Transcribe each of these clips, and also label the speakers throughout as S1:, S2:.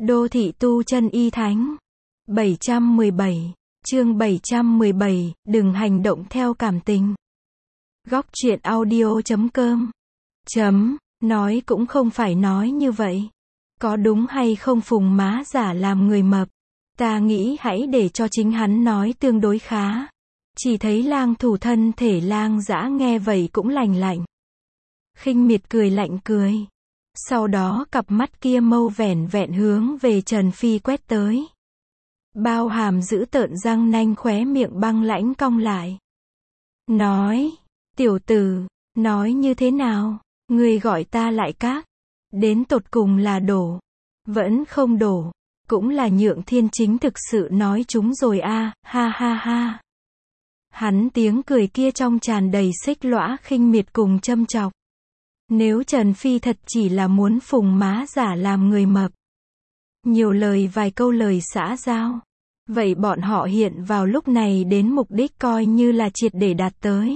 S1: Đô thị tu chân y thánh. 717. Chương 717, đừng hành động theo cảm tình. Góc truyện audio.com. Nói cũng không phải nói như vậy. Có đúng hay không Phùng má giả làm người mập? Ta nghĩ hãy để cho chính hắn nói tương đối khá. Chỉ thấy lang thủ thân thể lang dã nghe vậy cũng lành lạnh. Khinh miệt cười lạnh cười. Sau đó cặp mắt kia mâu vẻn vẹn hướng về Trần Phi quét tới. Bao hàm giữ tợn răng nanh khóe miệng băng lãnh cong lại. Nói, tiểu tử, nói như thế nào? Ngươi gọi ta lại các. Đến tột cùng là đổ. Vẫn không đổ. Cũng là Nhượng Thiên chính thực sự nói chúng rồi a, ha ha ha. Hắn tiếng cười kia trong tràn đầy xích lõa khinh miệt cùng châm chọc. Nếu Trần Phi thật chỉ là muốn Phùng má giả làm người mập, nhiều lời vài câu lời xã giao, vậy bọn họ hiện vào lúc này đến mục đích coi như là triệt để đạt tới.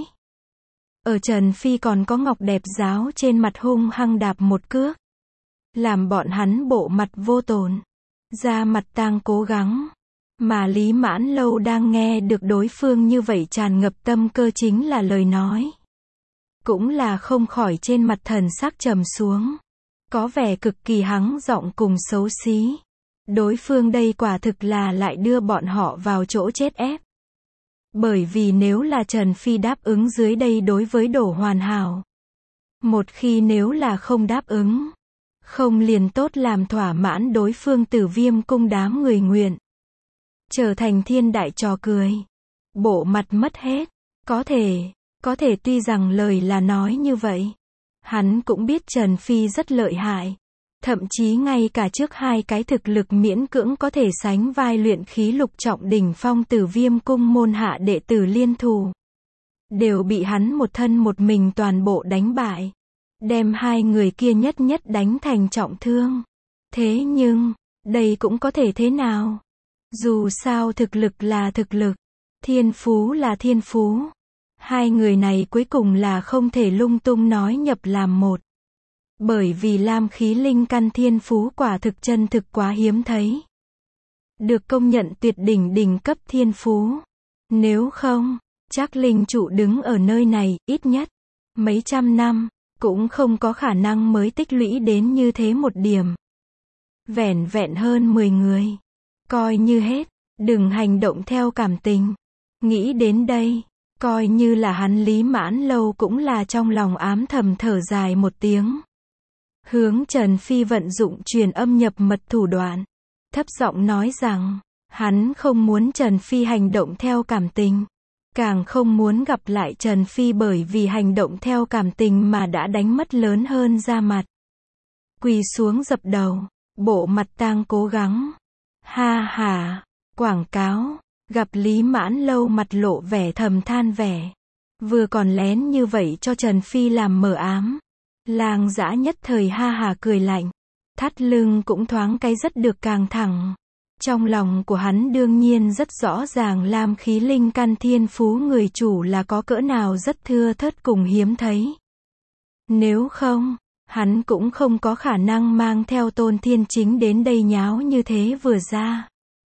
S1: Ở Trần Phi còn có Ngọc đẹp giáo trên mặt hung hăng đạp một cước, làm bọn hắn bộ mặt vô tồn, da mặt tang cố gắng. Mà Lý Mãn Lâu đang nghe được đối phương như vậy tràn ngập tâm cơ chính là lời nói, cũng là không khỏi trên mặt thần sắc trầm xuống, có vẻ cực kỳ hắng giọng cùng xấu xí. Đối phương đây quả thực là lại đưa bọn họ vào chỗ chết ép. Bởi vì nếu là Trần Phi đáp ứng dưới đây đối với Đổ hoàn hảo, một khi nếu là không đáp ứng, không liền tốt làm thỏa mãn đối phương Tử Viêm cung đám người nguyện, trở thành thiên đại trò cười, bộ mặt mất hết. Có thể tuy rằng lời là nói như vậy, hắn cũng biết Trần Phi rất lợi hại, thậm chí ngay cả trước hai cái thực lực miễn cưỡng có thể sánh vai luyện khí lục trọng đỉnh phong Tử Viêm cung môn hạ đệ tử liên thủ, đều bị hắn một thân một mình toàn bộ đánh bại, đem hai người kia nhất đánh thành trọng thương. Thế nhưng, đây cũng có thể thế nào? Dù sao thực lực là thực lực, thiên phú là thiên phú. Hai người này cuối cùng là không thể lung tung nói nhập làm một. Bởi vì lam khí linh căn thiên phú quả thực chân thực quá hiếm thấy. Được công nhận tuyệt đỉnh cấp thiên phú. Nếu không, chắc linh trụ đứng ở nơi này, ít nhất mấy trăm năm, cũng không có khả năng mới tích lũy đến như thế một điểm. Vẻn vẹn hơn 10 người. Coi như hết, đừng hành động theo cảm tình. Nghĩ đến đây, coi như là hắn Lý Mãn Lâu cũng là trong lòng ám thầm thở dài một tiếng. Hướng Trần Phi vận dụng truyền âm nhập mật thủ đoạn, thấp giọng nói rằng, hắn không muốn Trần Phi hành động theo cảm tình, càng không muốn gặp lại Trần Phi bởi vì hành động theo cảm tình mà đã đánh mất lớn hơn da mặt. Quỳ xuống dập đầu, bộ mặt tang cố gắng. Ha ha, quảng cáo, gặp Lý Mãn Lâu mặt lộ vẻ thầm than vẻ. Vừa còn lén như vậy cho Trần Phi làm mờ ám. Lang dã nhất thời ha ha cười lạnh. Thắt lưng cũng thoáng cái rất được càng thẳng. Trong lòng của hắn đương nhiên rất rõ ràng lam khí linh căn thiên phú người chủ là có cỡ nào rất thưa thớt cùng hiếm thấy. Nếu không, hắn cũng không có khả năng mang theo Tôn Thiên Chính đến đây nháo như thế vừa ra.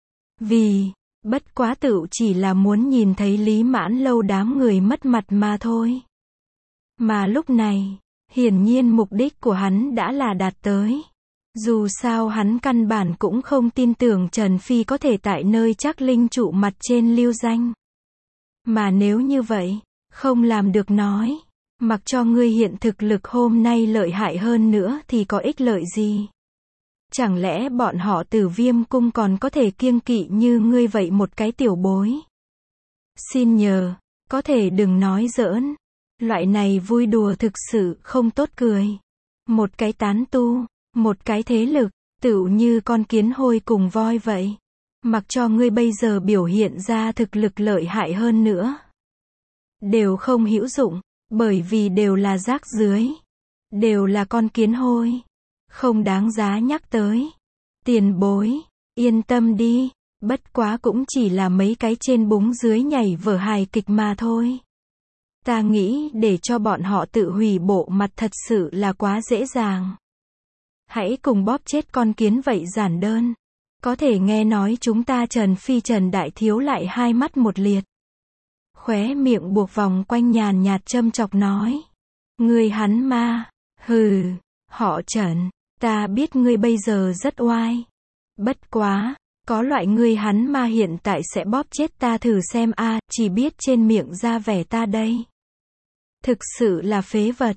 S1: Bất quá tựu chỉ là muốn nhìn thấy Lý Mãn Lâu đám người mất mặt mà thôi. Mà lúc này, hiển nhiên mục đích của hắn đã là đạt tới. Dù sao hắn căn bản cũng không tin tưởng Trần Phi có thể tại nơi chắc linh trụ mặt trên lưu danh. Mà nếu như vậy, không làm được nói, mặc cho ngươi hiện thực lực hôm nay lợi hại hơn nữa thì có ích lợi gì? Chẳng lẽ bọn họ Tử Viêm cung còn có thể kiêng kỵ như ngươi vậy một cái tiểu bối? Xin nhờ, có thể đừng nói giỡn. Loại này vui đùa thực sự không tốt cười. Một cái tán tu, một cái thế lực, tựu như con kiến hôi cùng voi vậy. Mặc cho ngươi bây giờ biểu hiện ra thực lực lợi hại hơn nữa, đều không hữu dụng, bởi vì đều là rác rưới. Đều là con kiến hôi. Không đáng giá nhắc tới. Tiền bối, yên tâm đi, bất quá cũng chỉ là mấy cái trên búng dưới nhảy vở hài kịch mà thôi. Ta nghĩ để cho bọn họ tự hủy bộ mặt thật sự là quá dễ dàng. Hãy cùng bóp chết con kiến vậy giản đơn. Có thể nghe nói chúng ta Trần Phi Trần Đại Thiếu lại hai mắt một liệt. Khóe miệng buộc vòng quanh nhàn nhạt châm chọc nói. Ngươi hắn ma, hừ, họ Trần, ta biết ngươi bây giờ rất oai. Bất quá, có loại ngươi hắn ma hiện tại sẽ bóp chết ta thử xem a, chỉ biết trên miệng ra vẻ ta đây. Thực sự là phế vật.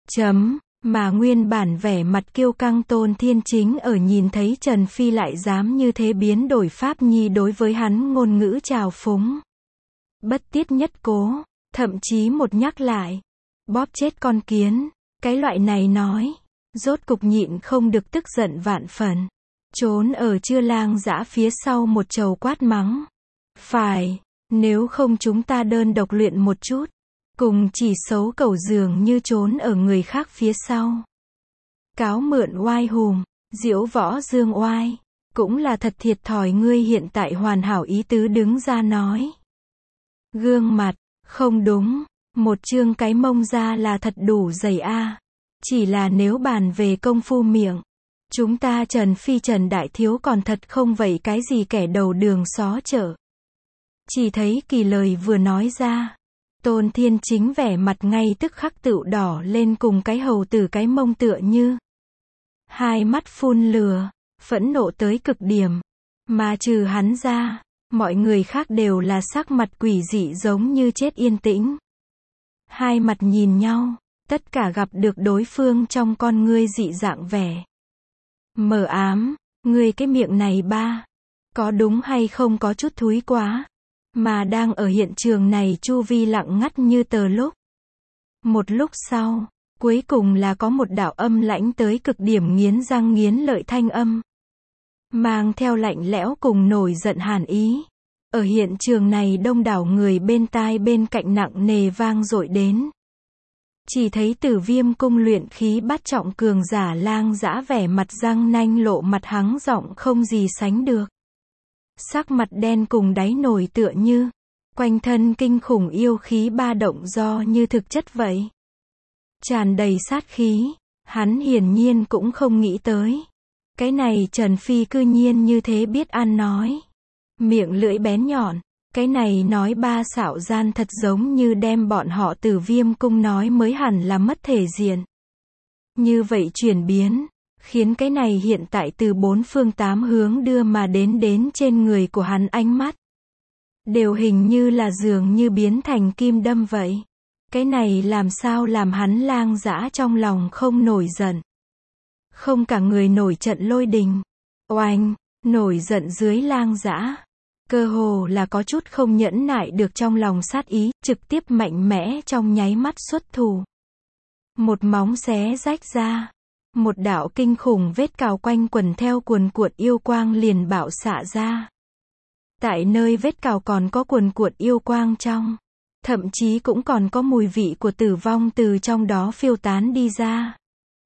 S1: Mà nguyên bản vẻ mặt kiêu căng Tôn Thiên Chính ở nhìn thấy Trần Phi lại dám như thế biến đổi pháp nhi đối với hắn ngôn ngữ trào phúng. Bất tiết nhất cố, thậm chí một nhắc lại. Bóp chết con kiến, cái loại này nói. Rốt cục nhịn không được tức giận vạn phần. Trốn ở Chư Lang Dã phía sau một trầu quát mắng. Phải, nếu không chúng ta đơn độc luyện một chút. Cùng chỉ xấu cẩu dường như trốn ở người khác phía sau. Cáo mượn oai hùm, diễu võ dương oai. Cũng là thật thiệt thòi ngươi hiện tại hoàn hảo ý tứ đứng ra nói. Gương mặt, không đúng, một chương cái mông ra là thật đủ dày a. Chỉ là nếu bàn về công phu miệng, chúng ta Trần Phi Trần Đại Thiếu còn thật không vậy cái gì kẻ đầu đường xó chợ. Chỉ thấy kỳ lời vừa nói ra. Tôn Thiên Chính vẻ mặt ngay tức khắc tựu đỏ lên cùng cái hầu tử cái mông tựa như. Hai mắt phun lửa, phẫn nộ tới cực điểm. Mà trừ hắn ra, mọi người khác đều là sắc mặt quỷ dị giống như chết yên tĩnh. Hai mặt nhìn nhau, tất cả gặp được đối phương trong con ngươi dị dạng vẻ. Mờ ám, ngươi cái miệng này ba, có đúng hay không có chút thúi quá. Mà đang ở hiện trường này chu vi lặng ngắt như tờ lúc. Một lúc sau, cuối cùng là có một đạo âm lãnh tới cực điểm nghiến răng nghiến lợi thanh âm. Mang theo lạnh lẽo cùng nổi giận hàn ý. Ở hiện trường này đông đảo người bên tai bên cạnh nặng nề vang dội đến. Chỉ thấy Tử Viêm cung luyện khí bát trọng cường giả Lang Dã vẻ mặt răng nanh lộ mặt hắng giọng không gì sánh được. Sắc mặt đen cùng đáy nổi tựa như, quanh thân kinh khủng yêu khí ba động do như thực chất vậy. Tràn đầy sát khí, hắn hiển nhiên cũng không nghĩ tới. Cái này Trần Phi cư nhiên như thế biết ăn nói. Miệng lưỡi bén nhọn, cái này nói ba xảo gian thật giống như đem bọn họ Tử Viêm cung nói mới hẳn là mất thể diện. Như vậy chuyển biến. Khiến cái này hiện tại từ bốn phương tám hướng đưa mà đến trên người của hắn ánh mắt. Đều hình như là dường như biến thành kim đâm vậy. Cái này làm sao làm hắn Lang Dã trong lòng không nổi giận. Không cả người nổi trận lôi đình. Oanh, nổi giận dưới Lang Dã. Cơ hồ là có chút không nhẫn nại được trong lòng sát ý, trực tiếp mạnh mẽ trong nháy mắt xuất thủ. Một móng xé rách ra. Một đạo kinh khủng vết cào quanh quần theo cuồn cuộn yêu quang liền bạo xạ ra. Tại nơi vết cào còn có cuồn cuộn yêu quang trong. Thậm chí cũng còn có mùi vị của tử vong từ trong đó phiêu tán đi ra.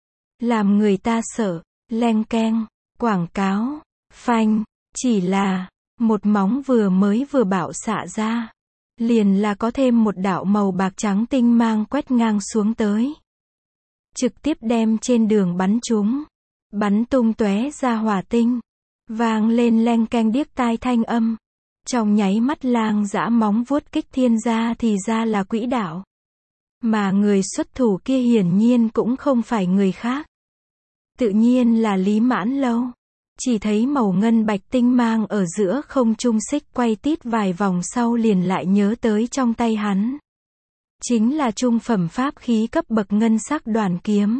S1: Làm người ta sợ, leng keng, quảng cáo, phanh, chỉ là, một móng vừa bạo xạ ra. Liền là có thêm một đạo màu bạc trắng tinh mang quét ngang xuống tới. Trực tiếp đem trên đường bắn chúng. Bắn tung tóe ra hỏa tinh. Vang lên leng keng điếc tai thanh âm. Trong nháy mắt Lang Dã móng vuốt kích thiên ra thì ra là quỹ đạo. Mà người xuất thủ kia hiển nhiên cũng không phải người khác. Tự nhiên là Lý Mãn Lâu. Chỉ thấy màu ngân bạch tinh mang ở giữa không trung xích quay tít vài vòng sau liền lại nhớ tới trong tay hắn. Chính là trung phẩm pháp khí cấp bậc ngân sắc đoàn kiếm.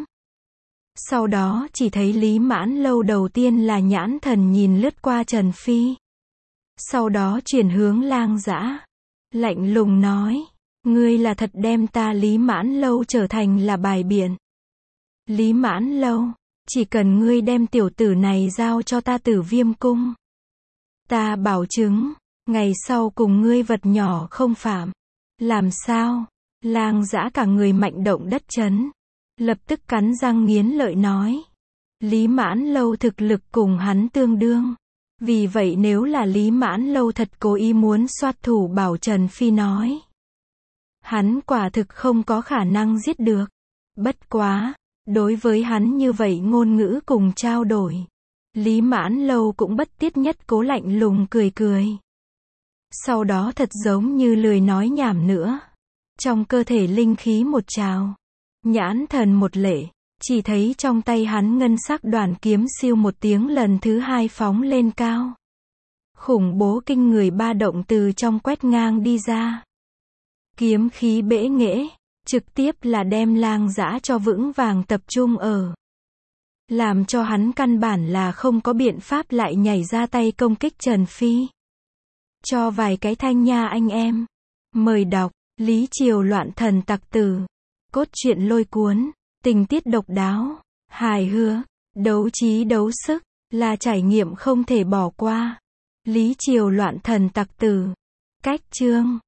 S1: Sau đó chỉ thấy Lý Mãn Lâu đầu tiên là nhãn thần nhìn lướt qua Trần Phi. Sau đó chuyển hướng Lang Dã. Lạnh lùng nói, ngươi là thật đem ta Lý Mãn Lâu trở thành là bài biện. Lý Mãn Lâu, chỉ cần ngươi đem tiểu tử này giao cho ta Tử Viêm cung. Ta bảo chứng, ngày sau cùng ngươi vật nhỏ không phạm. Làm sao? Lang Dã cả người mạnh động đất chấn. Lập tức cắn răng nghiến lợi nói. Lý Mãn Lâu thực lực cùng hắn tương đương. Vì vậy nếu là Lý Mãn Lâu thật cố ý muốn soát thủ bảo Trần Phi nói. Hắn quả thực không có khả năng giết được. Bất quá, Đối với hắn như vậy ngôn ngữ cùng trao đổi, Lý Mãn Lâu cũng bất tiết nhất cố lạnh lùng cười cười. Sau đó thật giống như lười nói nhảm nữa. Trong cơ thể linh khí một trào. Nhãn thần một lệ, chỉ thấy trong tay hắn ngân sắc đoàn kiếm siêu một tiếng lần thứ hai phóng lên cao. Khủng bố kinh người ba động từ trong quét ngang đi ra. Kiếm khí bẽ nghễ, trực tiếp là đem Lang Dã cho vững vàng tập trung ở. Làm cho hắn căn bản là không có biện pháp lại nhảy ra tay công kích Trần Phi. Cho vài cái thanh nha anh em. Mời đọc, Lý Triều Loạn Thần Tặc Tử. Cốt truyện lôi cuốn, tình tiết độc đáo, hài hước, đấu trí đấu sức, là trải nghiệm không thể bỏ qua. Lý Triều Loạn Thần Tặc Tử. Cách chương